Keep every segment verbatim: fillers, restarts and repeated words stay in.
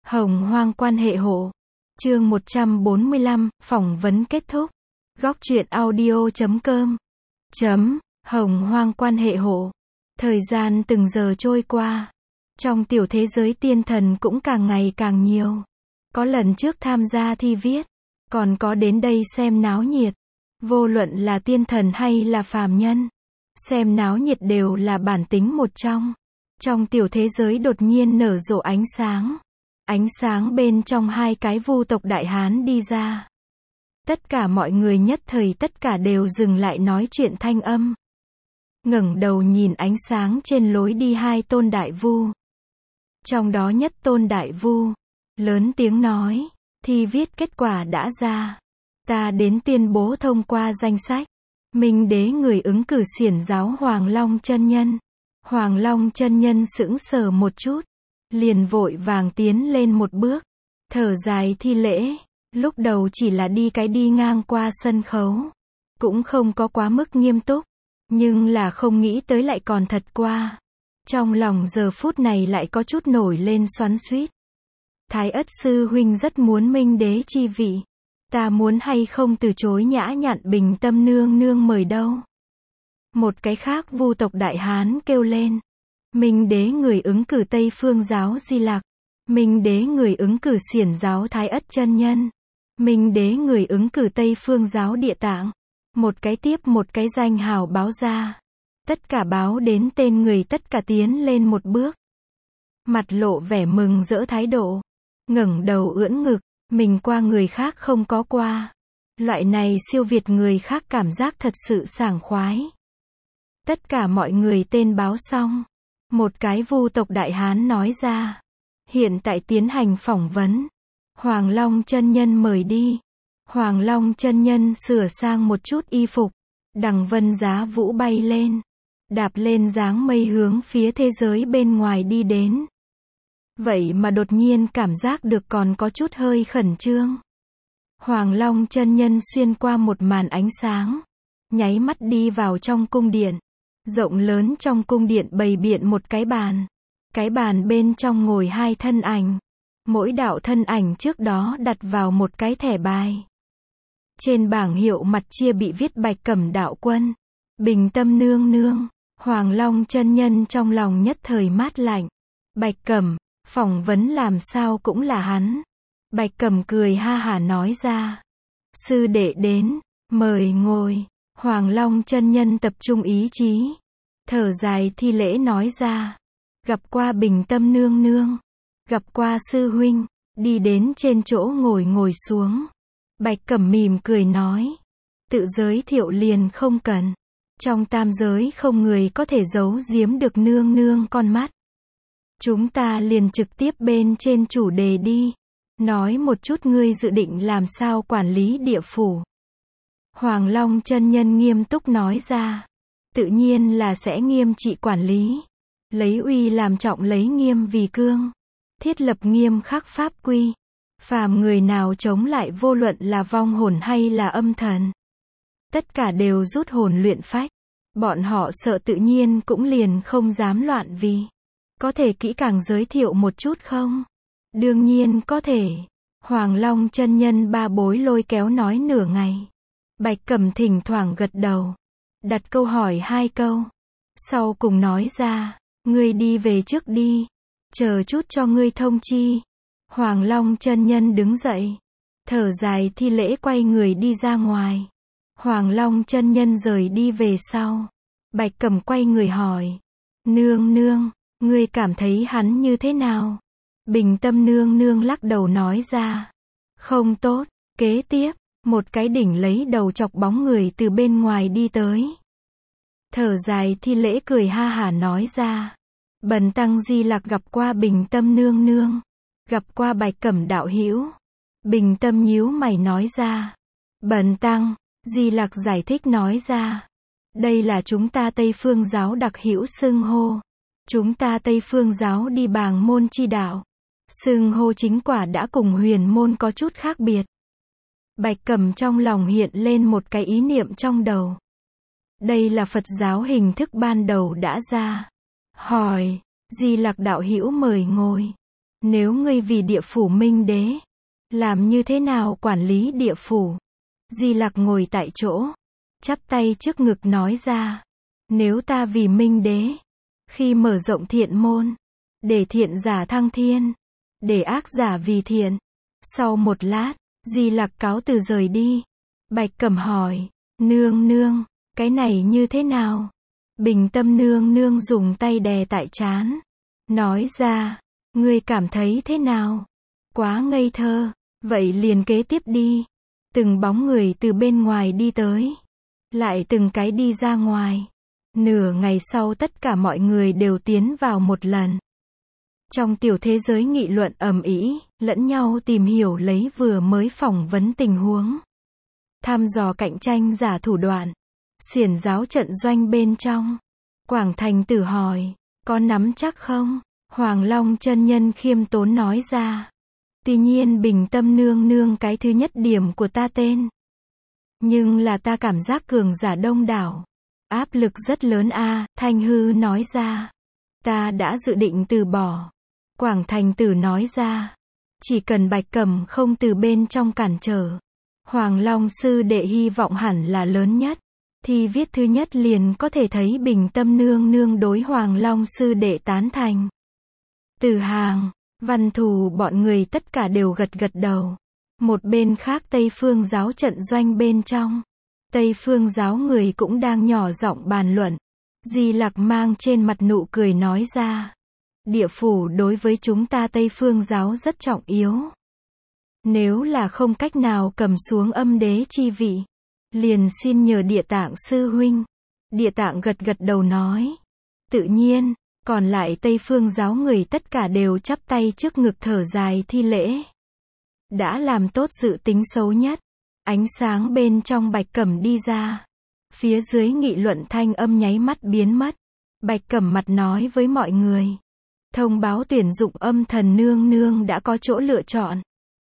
Hồng hoang quan hệ hộ. Chương một trăm bốn mươi lăm, phỏng vấn kết thúc. Góc truyện audio chấm com. Chấm, hồng hoang quan hệ hộ. Thời gian từng giờ trôi qua. Trong tiểu thế giới tiên thần cũng càng ngày càng nhiều. Có lần trước tham gia thi viết. Còn có đến đây xem náo nhiệt. Vô luận là tiên thần hay là phàm nhân. Xem náo nhiệt đều là bản tính một trong. Trong tiểu thế giới đột nhiên nở rộ ánh sáng. Ánh sáng bên trong hai cái vu tộc đại hán đi ra. Tất cả mọi người nhất thời tất cả đều dừng lại nói chuyện thanh âm. Ngẩng đầu nhìn ánh sáng trên lối đi hai tôn đại vu. Trong đó nhất tôn đại vu, lớn tiếng nói, thi viết kết quả đã ra. Ta đến tuyên bố thông qua danh sách. Minh đế người ứng cử xiển giáo Hoàng Long chân nhân. Hoàng Long chân nhân sững sờ một chút. Liền vội vàng tiến lên một bước. Thở dài thi lễ. Lúc đầu chỉ là đi cái đi ngang qua sân khấu. Cũng không có quá mức nghiêm túc. Nhưng là không nghĩ tới lại còn thật qua. Trong lòng giờ phút này lại có chút nổi lên xoắn xuýt. Thái Ất sư huynh rất muốn Minh đế chi vị. Ta muốn hay không từ chối nhã nhặn Bình Tâm nương nương mời đâu. Một cái khác vu tộc đại hán kêu lên. Minh đế người ứng cử Tây Phương giáo Di Lặc. Minh đế người ứng cử xiển giáo Thái Ất chân nhân. Minh đế người ứng cử Tây Phương giáo Địa Tạng. Một cái tiếp một cái danh hào báo ra. Tất cả báo đến tên người tất cả tiến lên một bước. Mặt lộ vẻ mừng rỡ thái độ. Ngẩng đầu ưỡn ngực. Mình qua người khác không có qua. Loại này siêu việt người khác cảm giác thật sự sảng khoái. Tất cả mọi người tên báo xong. Một cái vu tộc đại hán nói ra. Hiện tại tiến hành phỏng vấn. Hoàng Long chân nhân mời đi. Hoàng Long chân nhân sửa sang một chút y phục. Đằng vân giá vũ bay lên. Đạp lên dáng mây hướng phía thế giới bên ngoài đi đến. Vậy mà đột nhiên cảm giác được còn có chút hơi khẩn trương. Hoàng Long chân nhân xuyên qua một màn ánh sáng. Nháy mắt đi vào trong cung điện. Rộng lớn trong cung điện bày biện một cái bàn. Cái bàn bên trong ngồi hai thân ảnh. Mỗi đạo thân ảnh trước đó đặt vào một cái thẻ bài. Trên bảng hiệu mặt chia bị viết Bạch Cẩm đạo quân. Bình Tâm nương nương. Hoàng Long chân nhân trong lòng nhất thời mát lạnh. Bạch Cẩm, phỏng vấn làm sao cũng là hắn. Bạch Cẩm cười ha hả nói ra. Sư đệ đến, mời ngồi. Hoàng Long chân nhân tập trung ý chí. Thở dài thi lễ nói ra. Gặp qua Bình Tâm nương nương. Gặp qua sư huynh. Đi đến trên chỗ ngồi ngồi xuống. Bạch Cẩm mỉm cười nói. Tự giới thiệu liền không cần. Trong tam giới không người có thể giấu giếm được nương nương con mắt. Chúng ta liền trực tiếp bên trên chủ đề đi. Nói một chút ngươi dự định làm sao quản lý địa phủ. Hoàng Long chân nhân nghiêm túc nói ra. Tự nhiên là sẽ nghiêm trị quản lý. Lấy uy làm trọng lấy nghiêm vì cương. Thiết lập nghiêm khắc pháp quy. Phàm người nào chống lại vô luận là vong hồn hay là âm thần. Tất cả đều rút hồn luyện phách. Bọn họ sợ tự nhiên cũng liền không dám loạn vì. Có thể kỹ càng giới thiệu một chút không? Đương nhiên có thể. Hoàng Long chân nhân ba bối lôi kéo nói nửa ngày. Bạch Cẩm thỉnh thoảng gật đầu. Đặt câu hỏi hai câu. Sau cùng nói ra. Ngươi đi về trước đi. Chờ chút cho ngươi thông chi. Hoàng Long chân nhân đứng dậy. Thở dài thi lễ quay người đi ra ngoài. Hoàng Long chân nhân rời đi về sau. Bạch Cẩm quay người hỏi. Nương nương, ngươi cảm thấy hắn như thế nào? Bình Tâm nương nương lắc đầu nói ra. Không tốt. Kế tiếp, một cái đỉnh lấy đầu chọc bóng người từ bên ngoài đi tới. Thở dài thi lễ cười ha hả nói ra. Bần tăng Di Lặc gặp qua Bình Tâm nương nương. Gặp qua Bạch Cẩm đạo hữu. Bình Tâm nhíu mày nói ra. Bần tăng, Di Lặc giải thích nói ra. Đây là chúng ta Tây Phương giáo đặc hữu xưng hô. Chúng ta Tây Phương giáo đi bàng môn chi đạo. Xưng hô chính quả đã cùng huyền môn có chút khác biệt. Bạch Cẩm trong lòng hiện lên một cái ý niệm trong đầu. Đây là Phật giáo hình thức ban đầu đã ra. Hỏi, Di Lặc đạo hữu mời ngồi. Nếu ngươi vì địa phủ minh đế, làm như thế nào quản lý địa phủ? Di Lặc ngồi tại chỗ, chắp tay trước ngực nói ra. Nếu ta vì minh đế, khi mở rộng thiện môn, để thiện giả thăng thiên, để ác giả vì thiện. Sau một lát, Di Lặc cáo từ rời đi. Bạch Cẩm hỏi, nương nương, cái này như thế nào? Bình Tâm nương nương dùng tay đè tại trán, nói ra, ngươi cảm thấy thế nào? Quá ngây thơ, vậy liền kế tiếp đi. Từng bóng người từ bên ngoài đi tới, lại từng cái đi ra ngoài. Nửa ngày sau tất cả mọi người đều tiến vào một lần. Trong tiểu thế giới nghị luận ầm ĩ, lẫn nhau tìm hiểu lấy vừa mới phỏng vấn tình huống. Thăm dò cạnh tranh giả thủ đoạn. Xiển giáo trận doanh bên trong. Quảng Thành Tử hỏi, có nắm chắc không? Hoàng Long chân nhân khiêm tốn nói ra. Tuy nhiên Bình Tâm nương nương cái thứ nhất điểm của ta tên. Nhưng là ta cảm giác cường giả đông đảo. Áp lực rất lớn a, Thanh Hư nói ra. Ta đã dự định từ bỏ. Quảng Thành Tử nói ra. Chỉ cần Bạch Cẩm không từ bên trong cản trở. Hoàng Long sư đệ hy vọng hẳn là lớn nhất. Thi viết thứ nhất liền có thể thấy Bình Tâm nương nương đối Hoàng Long sư đệ tán thành. Từ Hàng, Văn Thù bọn người tất cả đều gật gật đầu. Một bên khác Tây Phương giáo trận doanh bên trong. Tây Phương giáo người cũng đang nhỏ giọng bàn luận. Di Lặc mang trên mặt nụ cười nói ra. Địa phủ đối với chúng ta Tây Phương giáo rất trọng yếu. Nếu là không cách nào cầm xuống âm đế chi vị, liền xin nhờ Địa Tạng sư huynh. Địa Tạng gật gật đầu nói. Tự nhiên, còn lại Tây Phương giáo người tất cả đều chắp tay trước ngực thở dài thi lễ. Đã làm tốt dự tính xấu nhất. Ánh sáng bên trong Bạch Cẩm đi ra. Phía dưới nghị luận thanh âm nháy mắt biến mất. Bạch Cẩm mặt nói với mọi người. Thông báo tuyển dụng Âm Thần nương nương đã có chỗ lựa chọn.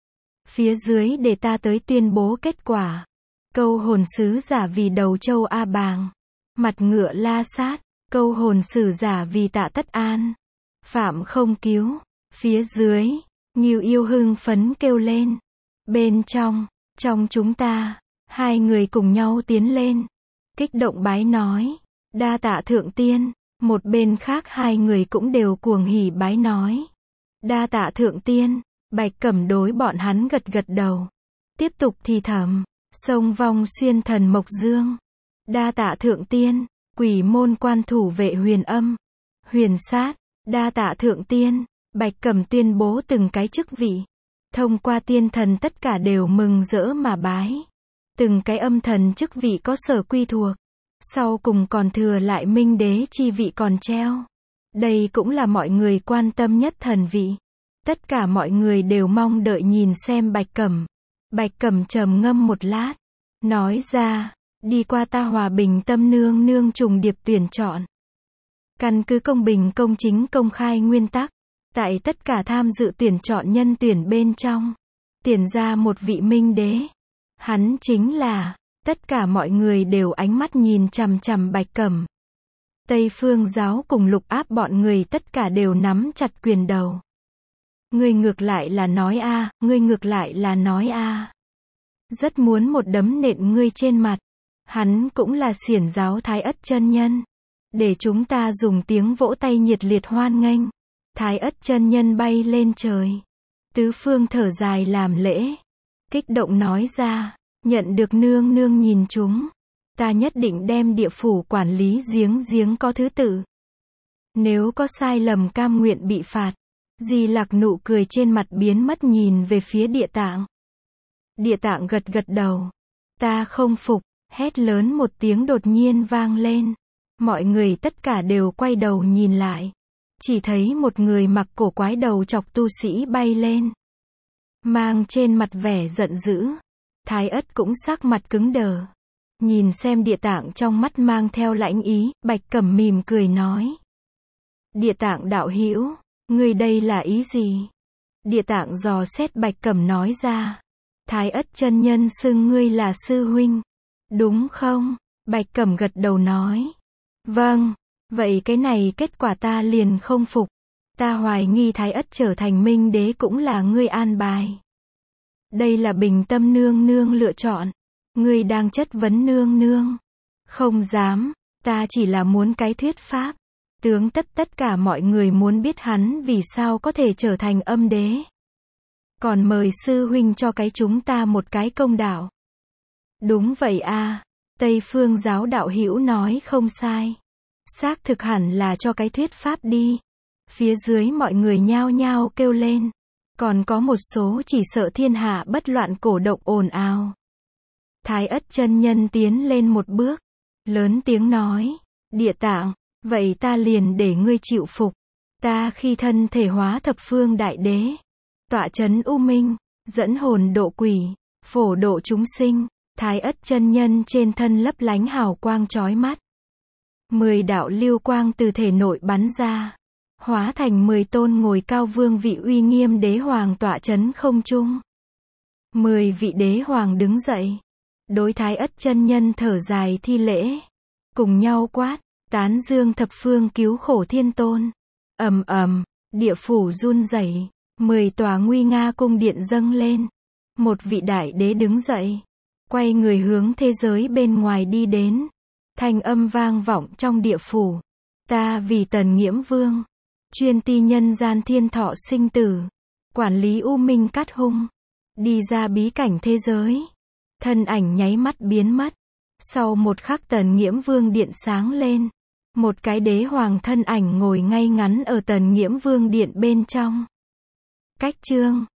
Phía dưới để ta tới tuyên bố kết quả. Câu hồn sứ giả vì Đầu Châu A Bàng. Mặt ngựa La Sát. Câu hồn sử giả vì Tạ Tất An. Phạm Không Cứu. Phía dưới, Ngưu Yêu hưng phấn kêu lên. Bên trong, trong chúng ta, hai người cùng nhau tiến lên. Kích động bái nói. Đa tạ thượng tiên. Một bên khác hai người cũng đều cuồng hỉ bái nói. Đa tạ thượng tiên. Bạch Cẩm đối bọn hắn gật gật đầu. Tiếp tục thì thầm. Sông Vong Xuyên thần Mộc Dương. Đa tạ thượng tiên. Quỷ môn quan thủ vệ Huyền Âm. Huyền Sát. Đa tạ thượng tiên. Bạch Cẩm tuyên bố từng cái chức vị. Thông qua tiên thần tất cả đều mừng rỡ mà bái. Từng cái âm thần chức vị có sở quy thuộc. Sau cùng còn thừa lại minh đế chi vị còn treo. Đây cũng là mọi người quan tâm nhất thần vị. Tất cả mọi người đều mong đợi nhìn xem Bạch Cẩm. Bạch Cẩm trầm ngâm một lát. Nói ra, đi qua ta Hòa Bình Tâm nương nương trùng điệp tuyển chọn. Căn cứ công bình công chính công khai nguyên tắc. Tại tất cả tham dự tuyển chọn nhân tuyển bên trong. Tuyển ra một vị minh đế. Hắn chính là, tất cả mọi người đều ánh mắt nhìn chằm chằm Bạch Cẩm. Tây Phương giáo cùng Lục Áp bọn người tất cả đều nắm chặt quyền đầu. Ngươi ngược lại là nói a, ngươi ngược lại là nói a. Rất muốn một đấm nện ngươi trên mặt. Hắn cũng là xiển giáo Thái Ất chân nhân. Để chúng ta dùng tiếng vỗ tay nhiệt liệt hoan nghênh. Thái Ất chân nhân bay lên trời. Tứ phương thở dài làm lễ. Kích động nói ra, nhận được nương nương nhìn chúng. Ta nhất định đem địa phủ quản lý giếng giếng có thứ tự. Nếu có sai lầm cam nguyện bị phạt. Di Lặc nụ cười trên mặt biến mất nhìn về phía Địa Tạng. Địa Tạng gật gật đầu. Ta không phục, hét lớn một tiếng đột nhiên vang lên. Mọi người tất cả đều quay đầu nhìn lại. Chỉ thấy một người mặc cổ quái đầu chọc tu sĩ bay lên. Mang trên mặt vẻ giận dữ. Thái Ất cũng sắc mặt cứng đờ. Nhìn xem Địa Tạng trong mắt mang theo lãnh ý, Bạch Cẩm mỉm cười nói. Địa Tạng đạo hữu, ngươi đây là ý gì? Địa Tạng dò xét Bạch Cẩm nói ra. Thái Ất chân nhân xưng ngươi là sư huynh. Đúng không? Bạch Cẩm gật đầu nói. Vâng, vậy cái này kết quả ta liền không phục. Ta hoài nghi Thái Ất trở thành minh đế cũng là ngươi an bài. Đây là Bình Tâm nương nương lựa chọn. Ngươi đang chất vấn nương nương. Không dám, ta chỉ là muốn cái thuyết pháp. Tướng tất tất cả mọi người muốn biết hắn vì sao có thể trở thành âm đế. Còn mời sư huynh cho cái chúng ta một cái công đạo. Đúng vậy a, Tây Phương giáo đạo hữu nói không sai. Xác thực hẳn là cho cái thuyết pháp đi. Phía dưới mọi người nhao nhao kêu lên. Còn có một số chỉ sợ thiên hạ bất loạn cổ động ồn ào. Thái Ất chân nhân tiến lên một bước. Lớn tiếng nói. Địa Tạng, vậy ta liền để ngươi chịu phục. Ta khi thân thể hóa thập phương đại đế. Tọa chấn u minh. Dẫn hồn độ quỷ. Phổ độ chúng sinh. Thái Ất chân nhân trên thân lấp lánh hào quang chói mắt. Mười đạo lưu quang từ thể nội bắn ra. Hóa thành mười tôn ngồi cao vương vị uy nghiêm đế hoàng tọa chấn không trung. Mười vị đế hoàng đứng dậy. Đối Thái Ất chân nhân thở dài thi lễ. Cùng nhau quát, tán dương thập phương cứu khổ thiên tôn. Ầm ầm, địa phủ run rẩy, mười tòa nguy nga cung điện dâng lên. Một vị đại đế đứng dậy, quay người hướng thế giới bên ngoài đi đến. Thanh âm vang vọng trong địa phủ. Ta vì Tần Nghiễm Vương, chuyên ti nhân gian thiên thọ sinh tử, quản lý u minh cát hung, đi ra bí cảnh thế giới. Thân ảnh nháy mắt biến mất. Sau một khắc Tần Nghiễm Vương điện sáng lên. Một cái đế hoàng thân ảnh ngồi ngay ngắn ở Tần Nghiễm Vương điện bên trong. Cách chương